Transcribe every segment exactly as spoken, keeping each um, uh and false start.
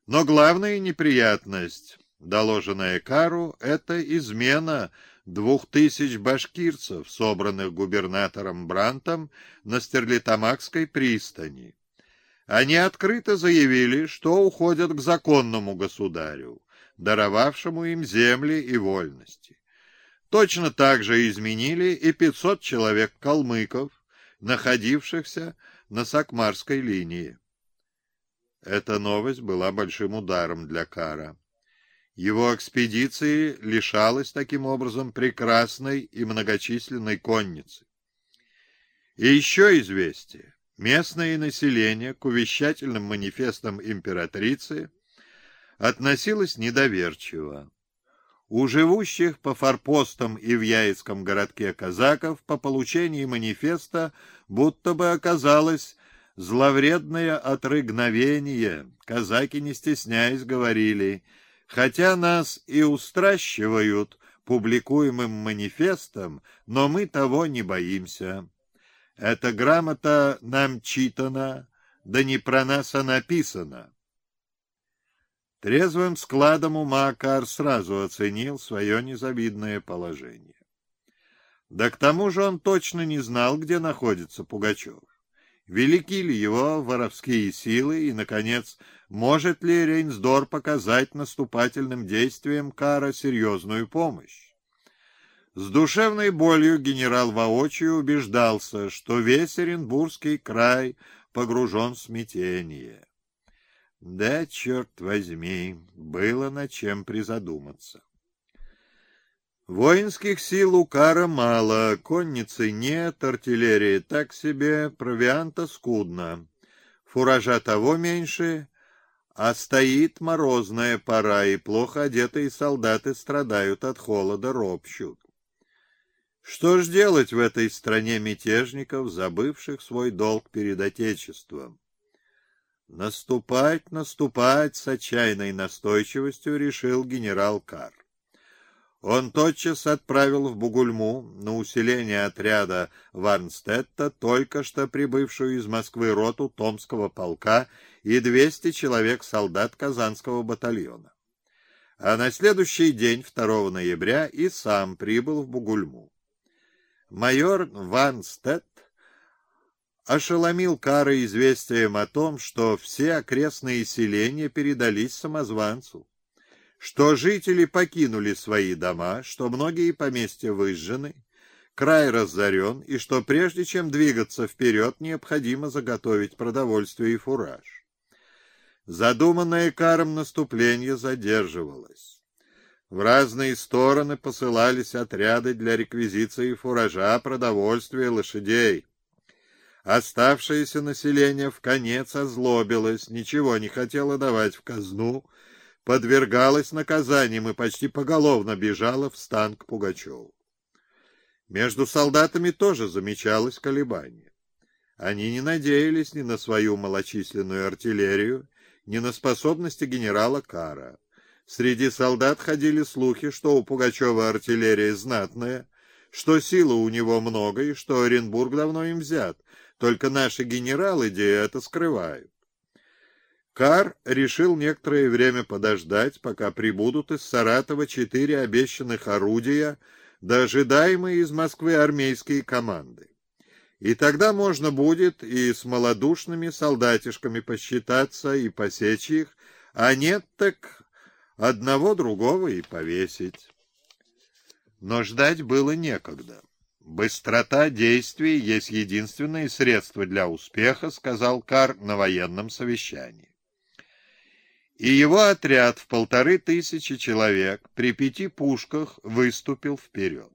Но главная неприятность, доложенная Кару, это измена двух тысяч башкирцев, собранных губернатором Брантом на Стерлитамакской пристани. Они открыто заявили, что уходят к законному государю, даровавшему им земли и вольности. Точно так же изменили и пятьсот человек калмыков, находившихся на Сакмарской линии. Эта новость была большим ударом для Кара. Его экспедиции лишалась таким образом прекрасной и многочисленной конницы. И еще известие. Местное население к увещательным манифестам императрицы относилось недоверчиво. У живущих по форпостам и в Яицком городке казаков по получении манифеста будто бы оказалось зловредное отрыгновение. Казаки, не стесняясь, говорили: «Хотя нас и устращивают публикуемым манифестом, но мы того не боимся. Эта грамота нам читана, да не про нас она написана». Трезвым складом ума Кар сразу оценил свое незавидное положение. Да к тому же он точно не знал, где находится Пугачев. Велики ли его воровские силы и, наконец, может ли Рейнсдор показать наступательным действиям Кара серьезную помощь? С душевной болью генерал воочию убеждался, что весь Оренбургский край погружен в смятение. Да, черт возьми, было над чем призадуматься. Воинских сил у Кара мало, конницы нет, артиллерии так себе, провианта скудно, фуража того меньше, а стоит морозная пора, и плохо одетые солдаты страдают от холода, ропщут. Что ж делать в этой стране мятежников, забывших свой долг перед Отечеством? Наступать, наступать с отчаянной настойчивостью решил генерал Кар. Он тотчас отправил в Бугульму на усиление отряда Варнстетта только что прибывшую из Москвы роту Томского полка и двести человек солдат Казанского батальона. А на следующий день, второго ноября, и сам прибыл в Бугульму. Майор Варнстетт ошеломил Кара известием о том, что все окрестные селения передались самозванцу, что жители покинули свои дома, что многие поместья выжжены, край разорен, и что прежде чем двигаться вперед, необходимо заготовить продовольствие и фураж. Задуманное Каром наступление задерживалось. В разные стороны посылались отряды для реквизиции фуража, продовольствия, лошадей. Оставшееся население вконец озлобилось, ничего не хотело давать в казну, подвергалось наказаниям и почти поголовно бежало в стан к Пугачеву. Между солдатами тоже замечалось колебание. Они не надеялись ни на свою малочисленную артиллерию, ни на способности генерала Кара. Среди солдат ходили слухи, что у Пугачева артиллерия знатная, что силы у него много и что Оренбург давно им взят, только наши генералы где это скрывают. Кар решил некоторое время подождать, пока прибудут из Саратова четыре обещанных орудия, да ожидаемые из Москвы армейские команды. И тогда можно будет и с малодушными солдатишками посчитаться и посечь их, а нет так одного другого и повесить. Но ждать было некогда. «Быстрота действий есть единственное средство для успеха», — сказал Кар на военном совещании. И его отряд в полторы тысячи человек при пяти пушках выступил вперед.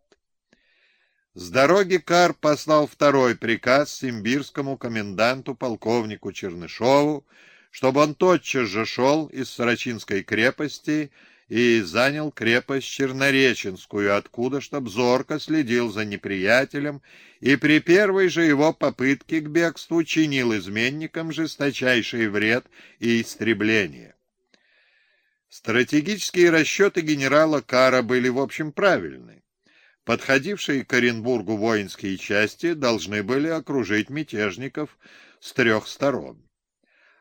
С дороги Кар послал второй приказ симбирскому коменданту полковнику Чернышову, чтобы он тотчас же шел из Сорочинской крепости и занял крепость Чернореченскую, откуда, чтоб зорко следил за неприятелем и при первой же его попытке к бегству чинил изменникам жесточайший вред и истребление. Стратегические расчеты генерала Кара были в общем правильны. Подходившие к Оренбургу воинские части должны были окружить мятежников с трех сторон.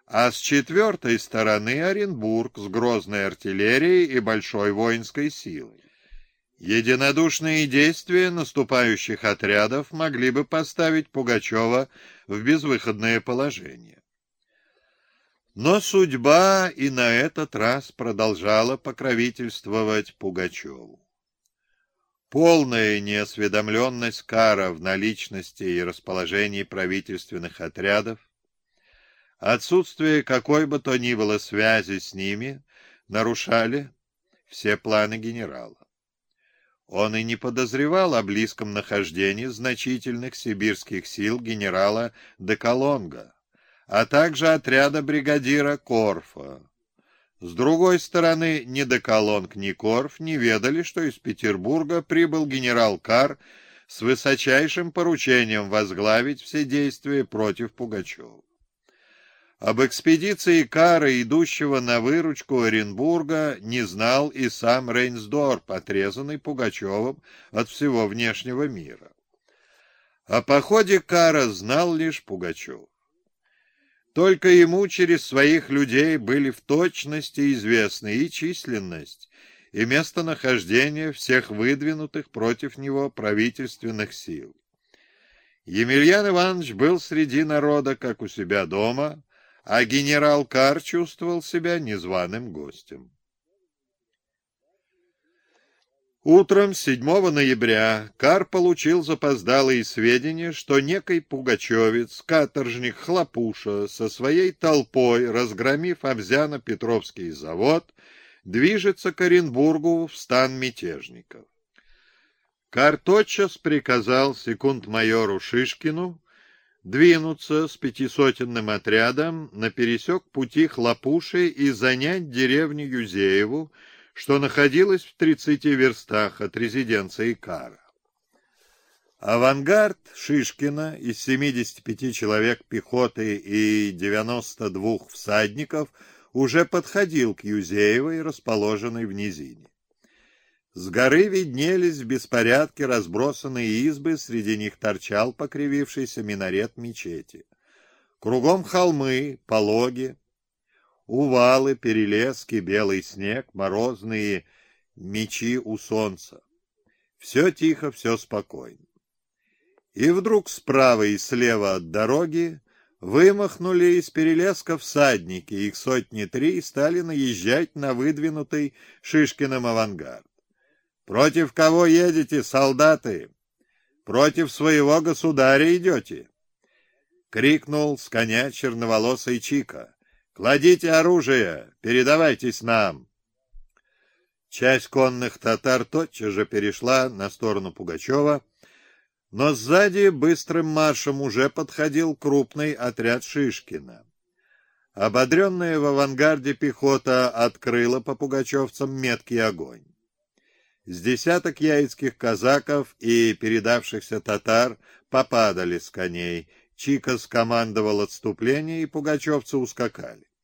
а с четвертой стороны Оренбург с грозной артиллерией и большой воинской силой. Единодушные действия наступающих отрядов могли бы поставить Пугачева в безвыходное положение. Но судьба и на этот раз продолжала покровительствовать Пугачеву. Полная неосведомленность Карра в наличности и расположении правительственных отрядов, отсутствие какой бы то ни было связи с ними нарушали все планы генерала. Он и не подозревал о близком нахождении значительных сибирских сил генерала де Каллонга, а также отряда бригадира Корфа. С другой стороны, ни де Каллонг, ни Корф не ведали, что из Петербурга прибыл генерал Карр с высочайшим поручением возглавить все действия против Пугачева. Об экспедиции Карра, идущего на выручку Оренбурга, не знал и сам Рейнсдорф, отрезанный Пугачевым от всего внешнего мира. О походе Карра знал лишь Пугачев. Только ему через своих людей были в точности известны и численность, и местонахождение всех выдвинутых против него правительственных сил. Емельян Иванович был среди народа, как у себя дома, а генерал Карр чувствовал себя незваным гостем. Утром седьмого ноября Карр получил запоздалые сведения, что некий пугачевец, каторжник Хлопуша, со своей толпой, разгромив Овзяно-Петровский завод, движется к Оренбургу в стан мятежников. Карр тотчас приказал секунд-майору Шишкину двинуться с пятисотенным отрядом на пересек пути Хлопуши и занять деревню Юзееву, что находилась в тридцати верстах от резиденции Карра. Авангард Шишкина из семидесяти пяти человек пехоты и девяноста двух всадников уже подходил к Юзеевой, расположенной в низине. С горы виднелись в беспорядке разбросанные избы, среди них торчал покривившийся минарет мечети. Кругом холмы, пологи, увалы, перелески, белый снег, морозные мечи у солнца. Все тихо, все спокойно. И вдруг справа и слева от дороги вымахнули из перелеска всадники, их сотни три, и стали наезжать на выдвинутый Шишкиным авангард. «Против кого едете, солдаты? Против своего государя идете!» — крикнул с коня черноволосый Чика. «Кладите оружие, передавайтесь нам!» Часть конных татар тотчас же перешла на сторону Пугачева, но сзади быстрым маршем уже подходил крупный отряд Шишкина. Ободренная в авангарде пехота открыла по пугачевцам меткий огонь. С десяток яицких казаков и передавшихся татар попадали с коней. Чика скомандовал отступление, и пугачевцы ускакали.